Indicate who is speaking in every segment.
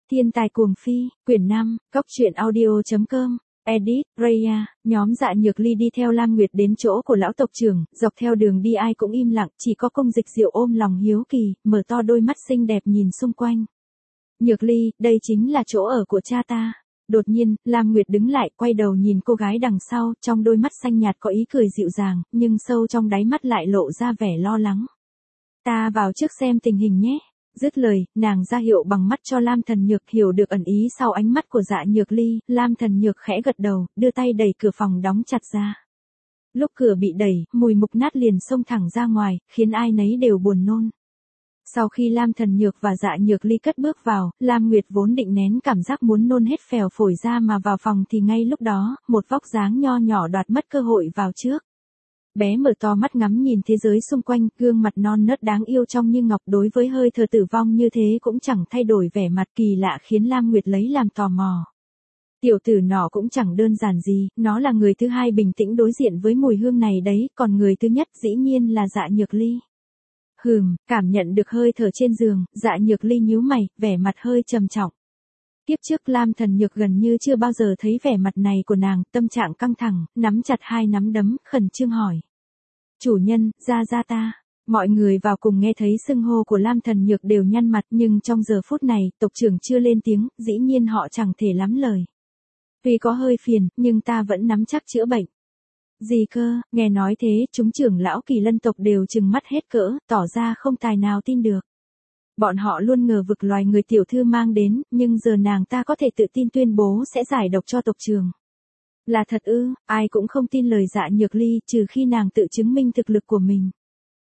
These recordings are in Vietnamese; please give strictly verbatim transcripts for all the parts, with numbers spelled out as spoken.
Speaker 1: Thiên tài cuồng phi, quyển năm, cóc truyện audio chấm com, edit, Raya, nhóm Dạ Nhược Ly đi theo Lam Nguyệt đến chỗ của lão tộc trưởng, dọc theo đường đi ai cũng im lặng, chỉ có Cung Dịch Diệu ôm lòng hiếu kỳ, mở to đôi mắt xinh đẹp nhìn xung quanh. Nhược Ly, đây chính là chỗ ở của cha ta. Đột nhiên, Lam Nguyệt đứng lại, quay đầu nhìn cô gái đằng sau, trong đôi mắt xanh nhạt có ý cười dịu dàng, nhưng sâu trong đáy mắt lại lộ ra vẻ lo lắng. Ta vào trước xem tình hình nhé. Dứt lời, nàng ra hiệu bằng mắt cho Lam Thần Nhược, hiểu được ẩn ý sau ánh mắt của Dạ Nhược Ly, Lam Thần Nhược khẽ gật đầu, đưa tay đẩy cửa phòng đóng chặt ra. Lúc cửa bị đẩy, mùi mục nát liền xông thẳng ra ngoài, khiến ai nấy đều buồn nôn. Sau khi Lam Thần Nhược và Dạ Nhược Ly cất bước vào, Lam Nguyệt vốn định nén cảm giác muốn nôn hết phèo phổi ra mà vào phòng thì ngay lúc đó, một vóc dáng nho nhỏ đoạt mất cơ hội vào trước. Bé mở to mắt ngắm nhìn thế giới xung quanh, gương mặt non nớt đáng yêu trong như ngọc, đối với hơi thở tử vong như thế cũng chẳng thay đổi vẻ mặt kỳ lạ, khiến Lam Nguyệt lấy làm tò mò. Tiểu tử nọ cũng chẳng đơn giản gì, nó là người thứ hai bình tĩnh đối diện với mùi hương này đấy, còn người thứ nhất dĩ nhiên là Dạ Nhược Ly. Hừm, cảm nhận được hơi thở trên giường, Dạ Nhược Ly nhíu mày, vẻ mặt hơi trầm trọng. Tiếp trước Lam Thần Nhược gần như chưa bao giờ thấy vẻ mặt này của nàng, tâm trạng căng thẳng, nắm chặt hai nắm đấm, khẩn trương hỏi. Chủ nhân, ra ra ta. Mọi người vào cùng nghe thấy xưng hô của Lam Thần Nhược đều nhăn mặt, nhưng trong giờ phút này, tộc trưởng chưa lên tiếng, dĩ nhiên họ chẳng thể lắm lời. Tuy có hơi phiền, nhưng ta vẫn nắm chắc chữa bệnh. Gì cơ, nghe nói thế, chúng trưởng lão Kỳ Lân tộc đều trừng mắt hết cỡ, tỏ ra không tài nào tin được. Bọn họ luôn ngờ vực loài người tiểu thư mang đến, nhưng giờ nàng ta có thể tự tin tuyên bố sẽ giải độc cho tộc trưởng. Là thật ư? Ai cũng không tin lời Dạ Nhược Ly, trừ khi nàng tự chứng minh thực lực của mình.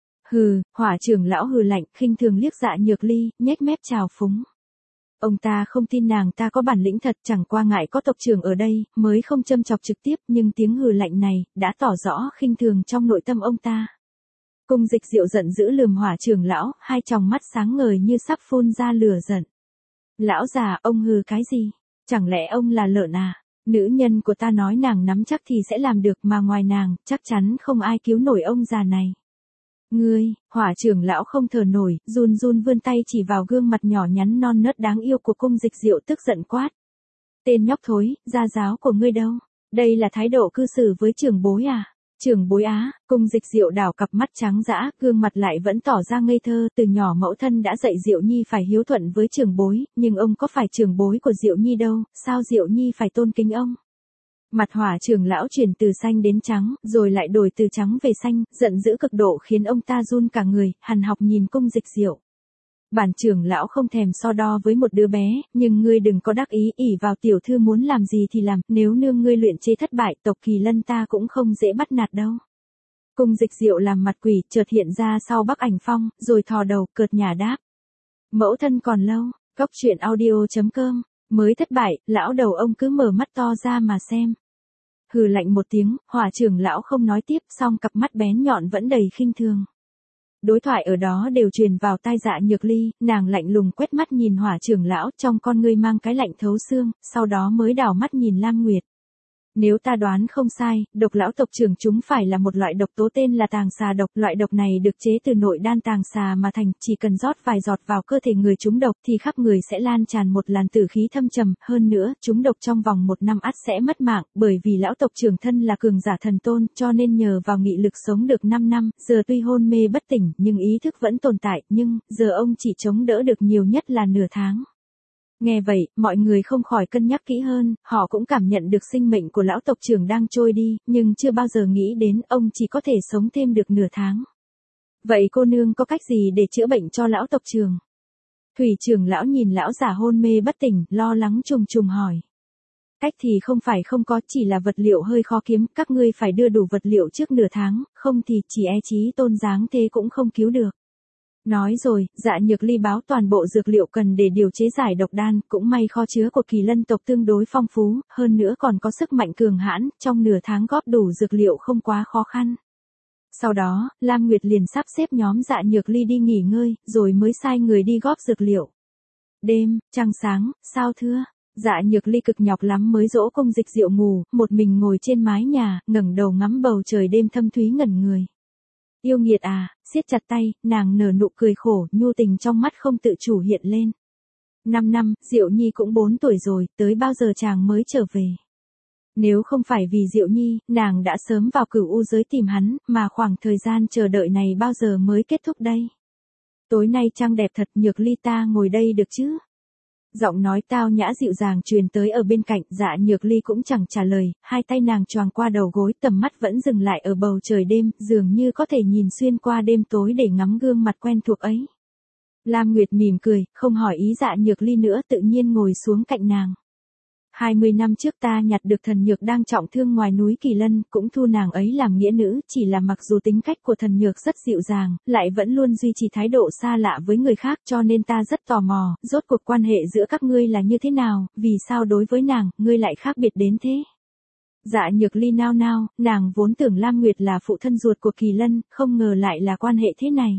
Speaker 1: Hừ, Hỏa trưởng lão hừ lạnh, khinh thường liếc Dạ Nhược Ly, nhếch mép trào phúng. Ông ta không tin nàng ta có bản lĩnh thật, chẳng qua ngại có tộc trưởng ở đây, mới không châm chọc trực tiếp, nhưng tiếng hừ lạnh này, đã tỏ rõ khinh thường trong nội tâm ông ta. Cung Dịch Diệu giận dữ lườm Hỏa trưởng lão, hai tròng mắt sáng ngời như sắp phun ra lửa giận. Lão già, ông hừ cái gì? Chẳng lẽ ông là lợn à? Nữ nhân của ta nói nàng nắm chắc thì sẽ làm được, mà ngoài nàng, chắc chắn không ai cứu nổi ông già này. Ngươi, Hỏa trưởng lão không thở nổi, run run vươn tay chỉ vào gương mặt nhỏ nhắn non nớt đáng yêu của Cung Dịch Diệu, tức giận quát. Tên nhóc thối, gia giáo của ngươi đâu? Đây là thái độ cư xử với trưởng bối à? Trưởng bối á? Cung Dịch Diệu đảo cặp mắt trắng dã, gương mặt lại vẫn tỏ ra ngây thơ, từ nhỏ mẫu thân đã dạy Diệu Nhi phải hiếu thuận với trưởng bối, nhưng ông có phải trưởng bối của Diệu Nhi đâu, sao Diệu Nhi phải tôn kính ông? Mặt Hỏa trưởng lão chuyển từ xanh đến trắng, rồi lại đổi từ trắng về xanh, giận dữ cực độ khiến ông ta run cả người, hằn học nhìn Cung Dịch Diệu. Bản trưởng lão không thèm so đo với một đứa bé, nhưng ngươi đừng có đắc ý, ỷ vào tiểu thư muốn làm gì thì làm, nếu nương ngươi luyện chế thất bại, tộc Kỳ Lân ta cũng không dễ bắt nạt đâu. Cung Dịch Diệu làm mặt quỷ, chợt hiện ra sau Bắc Ảnh Phong, rồi thò đầu, cợt nhả đáp. Mẫu thân còn lâu, cóc truyện audio chấm com, mới thất bại, lão đầu ông cứ mở mắt to ra mà xem. Hừ lạnh một tiếng, Hỏa trưởng lão không nói tiếp, song cặp mắt bén nhọn vẫn đầy khinh thường. Đối thoại ở đó đều truyền vào tai Dạ Nhược Ly, nàng lạnh lùng quét mắt nhìn Hỏa trưởng lão, trong con ngươi mang cái lạnh thấu xương, sau đó mới đảo mắt nhìn Lam Nguyệt. Nếu ta đoán không sai, độc lão tộc trưởng chúng phải là một loại độc tố tên là tàng xà độc, loại độc này được chế từ nội đan tàng xà mà thành, chỉ cần rót vài giọt vào cơ thể người trúng độc thì khắp người sẽ lan tràn một làn tử khí thâm trầm, hơn nữa, trúng độc trong vòng một năm ắt sẽ mất mạng, bởi vì lão tộc trưởng thân là cường giả thần tôn, cho nên nhờ vào nghị lực sống được năm năm, giờ tuy hôn mê bất tỉnh, nhưng ý thức vẫn tồn tại, nhưng, giờ ông chỉ chống đỡ được nhiều nhất là nửa tháng. Nghe vậy, mọi người không khỏi cân nhắc kỹ hơn, họ cũng cảm nhận được sinh mệnh của lão tộc trưởng đang trôi đi, nhưng chưa bao giờ nghĩ đến ông chỉ có thể sống thêm được nửa tháng. Vậy cô nương có cách gì để chữa bệnh cho lão tộc trưởng? Thủy trưởng lão nhìn lão già hôn mê bất tỉnh, lo lắng trùng trùng hỏi. Cách thì không phải không có, chỉ là vật liệu hơi khó kiếm, các ngươi phải đưa đủ vật liệu trước nửa tháng, không thì chỉ e chí tôn dáng thế cũng không cứu được. Nói rồi, Dạ Nhược Ly báo toàn bộ dược liệu cần để điều chế giải độc đan, cũng may kho chứa của Kỳ Lân tộc tương đối phong phú, hơn nữa còn có sức mạnh cường hãn, trong nửa tháng góp đủ dược liệu không quá khó khăn. Sau đó, Lam Nguyệt liền sắp xếp nhóm Dạ Nhược Ly đi nghỉ ngơi, rồi mới sai người đi góp dược liệu. Đêm, trăng sáng, sao thưa? Dạ Nhược Ly cực nhọc lắm mới dỗ Cung Dịch Diệu ngủ, một mình ngồi trên mái nhà, ngẩng đầu ngắm bầu trời đêm thâm thúy ngẩn người. Yêu nghiệt à, siết chặt tay, nàng nở nụ cười khổ, nhu tình trong mắt không tự chủ hiện lên. Năm năm, Diệu Nhi cũng bốn tuổi rồi, tới bao giờ chàng mới trở về? Nếu không phải vì Diệu Nhi, nàng đã sớm vào cửu u giới tìm hắn, mà khoảng thời gian chờ đợi này bao giờ mới kết thúc đây? Tối nay trăng đẹp thật, Nhược Ly ta ngồi đây được chứ? Giọng nói tao nhã dịu dàng truyền tới ở bên cạnh, Dạ Nhược Ly cũng chẳng trả lời, hai tay nàng choàng qua đầu gối, tầm mắt vẫn dừng lại ở bầu trời đêm, dường như có thể nhìn xuyên qua đêm tối để ngắm gương mặt quen thuộc ấy. Lam Nguyệt mỉm cười, không hỏi ý Dạ Nhược Ly nữa, tự nhiên ngồi xuống cạnh nàng. Hai mươi năm trước ta nhặt được thần nhược đang trọng thương ngoài núi Kỳ Lân, cũng thu nàng ấy làm nghĩa nữ, chỉ là mặc dù tính cách của thần nhược rất dịu dàng, lại vẫn luôn duy trì thái độ xa lạ với người khác, cho nên ta rất tò mò, rốt cuộc quan hệ giữa các ngươi là như thế nào, vì sao đối với nàng, ngươi lại khác biệt đến thế? Dạ Nhược Ly nao nao, nàng vốn tưởng Lam Nguyệt là phụ thân ruột của Kỳ Lân, không ngờ lại là quan hệ thế này.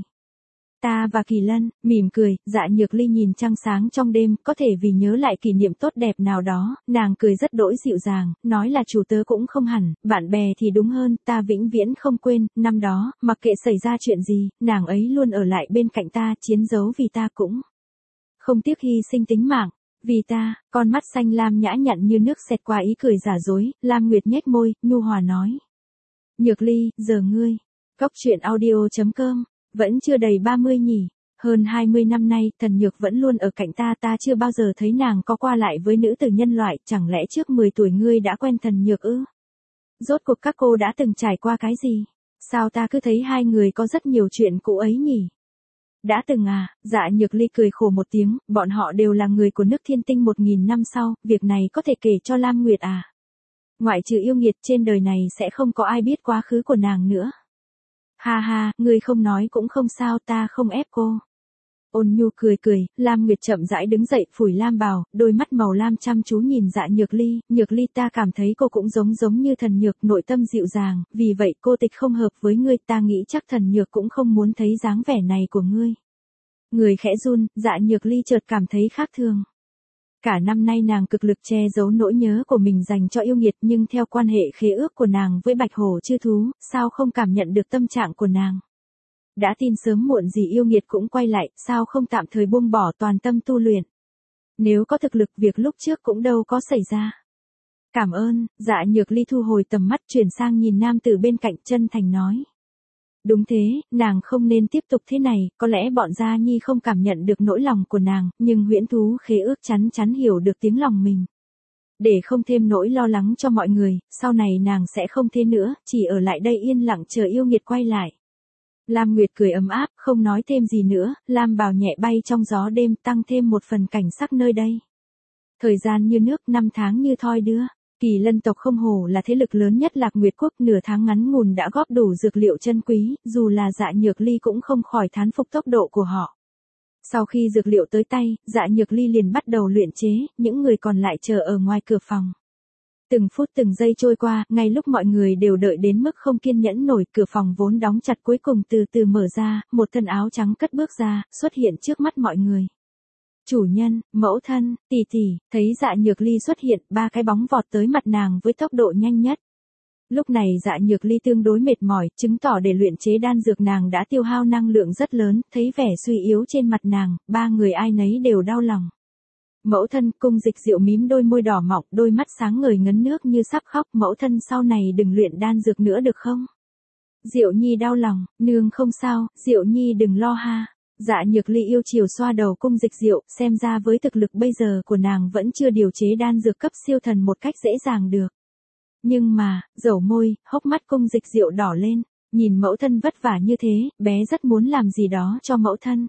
Speaker 1: Ta và Kỳ Lân, mỉm cười, Dạ Nhược Ly nhìn trăng sáng trong đêm, có thể vì nhớ lại kỷ niệm tốt đẹp nào đó, nàng cười rất đỗi dịu dàng, nói là chủ tớ cũng không hẳn, bạn bè thì đúng hơn, ta vĩnh viễn không quên, năm đó, mặc kệ xảy ra chuyện gì, nàng ấy luôn ở lại bên cạnh ta, chiến đấu vì ta cũng không tiếc hy sinh tính mạng. Vì ta, con mắt xanh lam nhã nhặn như nước xẹt qua ý cười giả dối, Lam Nguyệt nhếch môi, nhu hòa nói. Nhược Ly, giờ ngươi, Cóc truyện audio chấm com. Vẫn chưa đầy ba mươi nhỉ, hơn hai mươi năm nay, thần nhược vẫn luôn ở cạnh ta, ta chưa bao giờ thấy nàng có qua lại với nữ tử nhân loại, chẳng lẽ trước mười tuổi ngươi đã quen thần nhược ư? Rốt cuộc các cô đã từng trải qua cái gì? Sao ta cứ thấy hai người có rất nhiều chuyện cũ ấy nhỉ? Đã từng à, Dạ Nhược Ly cười khổ một tiếng, bọn họ đều là người của nước Thiên Tinh một nghìn năm sau, việc này có thể kể cho Lam Nguyệt à? Ngoại trừ yêu nghiệt trên đời này sẽ không có ai biết quá khứ của nàng nữa. Ha ha, ngươi không nói cũng không sao, ta không ép cô. Ôn nhu cười cười, Lam Nguyệt chậm rãi đứng dậy, phủi lam bào, đôi mắt màu lam chăm chú nhìn Dạ Nhược Ly, Nhược Ly ta cảm thấy cô cũng giống giống như thần nhược, nội tâm dịu dàng, vì vậy cô tịch không hợp với ngươi, ta nghĩ chắc thần nhược cũng không muốn thấy dáng vẻ này của ngươi. Người khẽ run, Dạ Nhược Ly chợt cảm thấy khác thường. Cả năm nay nàng cực lực che giấu nỗi nhớ của mình dành cho yêu nghiệt, nhưng theo quan hệ khế ước của nàng với Bạch Hổ chư thú, sao không cảm nhận được tâm trạng của nàng? Đã tin sớm muộn gì yêu nghiệt cũng quay lại, sao không tạm thời buông bỏ toàn tâm tu luyện? Nếu có thực lực, việc lúc trước cũng đâu có xảy ra. Cảm ơn, Dạ Nhược Ly thu hồi tầm mắt, chuyển sang nhìn nam tử bên cạnh, chân thành nói. Đúng thế, nàng không nên tiếp tục thế này, có lẽ bọn Gia Nhi không cảm nhận được nỗi lòng của nàng, nhưng huyễn thú khế ước chắn chắn hiểu được tiếng lòng mình. Để không thêm nỗi lo lắng cho mọi người, sau này nàng sẽ không thế nữa, chỉ ở lại đây yên lặng chờ yêu nghiệt quay lại. Lam Nguyệt cười ấm áp, không nói thêm gì nữa, lam bào nhẹ bay trong gió đêm, tăng thêm một phần cảnh sắc nơi đây. Thời gian như nước, năm tháng như thoi đưa. Kỳ Lân tộc không hổ là thế lực lớn nhất Lạc Nguyệt quốc, nửa tháng ngắn ngủn đã góp đủ dược liệu chân quý, dù là Dạ Nhược Ly cũng không khỏi thán phục tốc độ của họ. Sau khi dược liệu tới tay, Dạ Nhược Ly liền bắt đầu luyện chế, những người còn lại chờ ở ngoài cửa phòng. Từng phút từng giây trôi qua, ngay lúc mọi người đều đợi đến mức không kiên nhẫn nổi, cửa phòng vốn đóng chặt cuối cùng từ từ mở ra, một thân áo trắng cất bước ra, xuất hiện trước mắt mọi người. Chủ nhân, mẫu thân, tỷ tỷ, thấy Dạ Nhược Ly xuất hiện, ba cái bóng vọt tới mặt nàng với tốc độ nhanh nhất. Lúc này Dạ Nhược Ly tương đối mệt mỏi, chứng tỏ để luyện chế đan dược nàng đã tiêu hao năng lượng rất lớn, thấy vẻ suy yếu trên mặt nàng, ba người ai nấy đều đau lòng. Mẫu thân, Cung Dịch Diệu mím đôi môi đỏ mọng, đôi mắt sáng ngời ngấn nước như sắp khóc, mẫu thân sau này đừng luyện đan dược nữa được không? Diệu Nhi đau lòng, nương không sao, Diệu Nhi đừng lo ha. Dạ Nhược Ly yêu chiều xoa đầu Cung Dịch Diệu, xem ra với thực lực bây giờ của nàng vẫn chưa điều chế đan dược cấp siêu thần một cách dễ dàng được. Nhưng mà, dầu môi, hốc mắt Cung Dịch Diệu đỏ lên, nhìn mẫu thân vất vả như thế, bé rất muốn làm gì đó cho mẫu thân.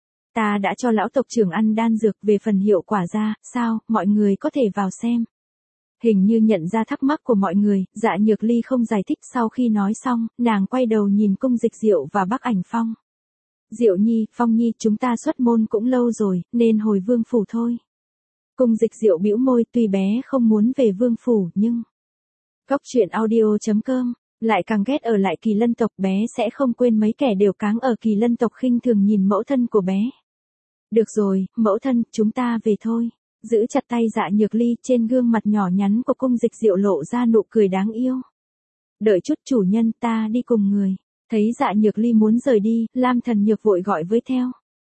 Speaker 1: Ta đã cho lão tộc trưởng ăn đan dược, về phần hiệu quả ra, sao, mọi người có thể vào xem. Hình như nhận ra thắc mắc của mọi người, Dạ Nhược Ly không giải thích, sau khi nói xong, nàng quay đầu nhìn Cung Dịch Diệu và Bắc Ảnh Phong. Diệu Nhi, Phong Nhi, chúng ta xuất môn cũng lâu rồi, nên hồi vương phủ thôi. Cung Dịch Diệu bĩu môi, tuy bé không muốn về vương phủ, nhưng... Cóc truyện audio chấm com, lại càng ghét ở lại Kỳ Lân tộc, bé sẽ không quên mấy kẻ đều cáng ở Kỳ Lân tộc khinh thường nhìn mẫu thân của bé. Được rồi, mẫu thân, chúng ta về thôi. Giữ chặt tay Dạ Nhược Ly, trên gương mặt nhỏ nhắn của Cung Dịch Diệu lộ ra nụ cười đáng yêu. Đợi chút chủ nhân, ta đi cùng người. Thấy Dạ Nhược Ly muốn rời đi, Lam Thần Nhược vội gọi với theo.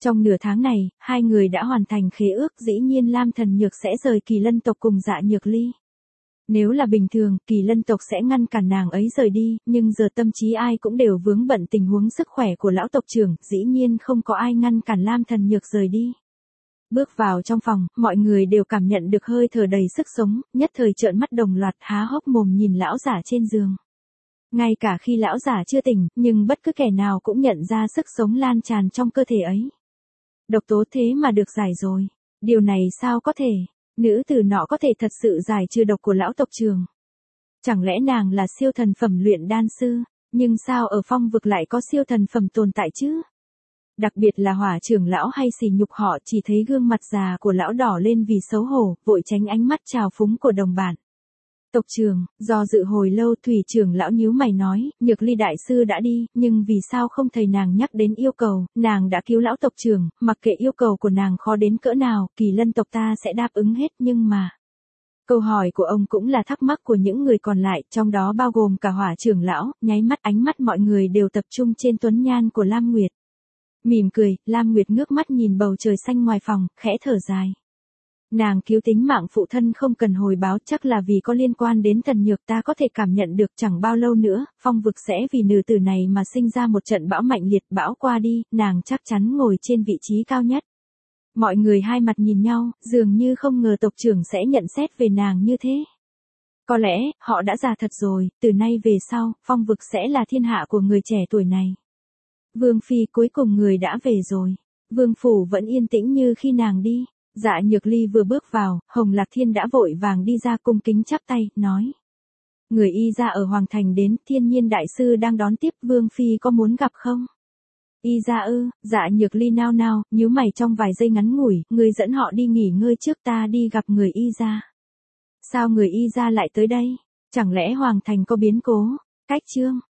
Speaker 1: Trong nửa tháng này, hai người đã hoàn thành khế ước, dĩ nhiên Lam Thần Nhược sẽ rời Kỳ Lân tộc cùng Dạ Nhược Ly. Nếu là bình thường, Kỳ Lân tộc sẽ ngăn cản nàng ấy rời đi, nhưng giờ tâm trí ai cũng đều vướng bận tình huống sức khỏe của lão tộc trưởng, dĩ nhiên không có ai ngăn cản Lam Thần Nhược rời đi. Bước vào trong phòng, mọi người đều cảm nhận được hơi thở đầy sức sống, nhất thời trợn mắt đồng loạt há hốc mồm nhìn lão giả trên giường. Ngay cả khi lão giả chưa tỉnh, nhưng bất cứ kẻ nào cũng nhận ra sức sống lan tràn trong cơ thể ấy. Độc tố thế mà được giải rồi. Điều này sao có thể? Nữ tử nọ có thể thật sự giải trừ độc của lão tộc trưởng. Chẳng lẽ nàng là siêu thần phẩm luyện đan sư? Nhưng sao ở phong vực lại có siêu thần phẩm tồn tại chứ? Đặc biệt là Hỏa trưởng lão hay sỉ nhục họ, chỉ thấy gương mặt già của lão đỏ lên vì xấu hổ, vội tránh ánh mắt trào phúng của đồng bạn. Tộc trưởng, do dự hồi lâu Thủy trưởng lão nhíu mày nói, Nhược Ly đại sư đã đi, nhưng vì sao không thầy nàng nhắc đến yêu cầu, nàng đã cứu lão tộc trưởng, mặc kệ yêu cầu của nàng khó đến cỡ nào, Kỳ Lân tộc ta sẽ đáp ứng hết, nhưng mà... Câu hỏi của ông cũng là thắc mắc của những người còn lại, trong đó bao gồm cả Hỏa trưởng lão, nháy mắt ánh mắt mọi người đều tập trung trên tuấn nhan của Lam Nguyệt. Mỉm cười, Lam Nguyệt ngước mắt nhìn bầu trời xanh ngoài phòng, khẽ thở dài. Nàng cứu tính mạng phụ thân không cần hồi báo, chắc là vì có liên quan đến Thần Nhược, ta có thể cảm nhận được chẳng bao lâu nữa, phong vực sẽ vì nữ tử này mà sinh ra một trận bão mạnh liệt, bão qua đi, nàng chắc chắn ngồi trên vị trí cao nhất. Mọi người hai mặt nhìn nhau, dường như không ngờ tộc trưởng sẽ nhận xét về nàng như thế. Có lẽ, họ đã già thật rồi, từ nay về sau, phong vực sẽ là thiên hạ của người trẻ tuổi này. Vương Phi, cuối cùng người đã về rồi. Vương Phủ vẫn yên tĩnh như khi nàng đi. Dạ Nhược Ly vừa bước vào, Hồng Lạc Thiên đã vội vàng đi ra cung kính chắp tay, nói. Người y ra ở Hoàng Thành đến, Thiên Nhiên đại sư đang đón tiếp, Vương Phi có muốn gặp không? Y ra ư? Dạ Nhược Ly nao nao, nhíu mày trong vài giây ngắn ngủi, người dẫn họ đi nghỉ ngơi trước, ta đi gặp người y ra. Sao người y ra lại tới đây? Chẳng lẽ Hoàng Thành có biến cố? Cách chương.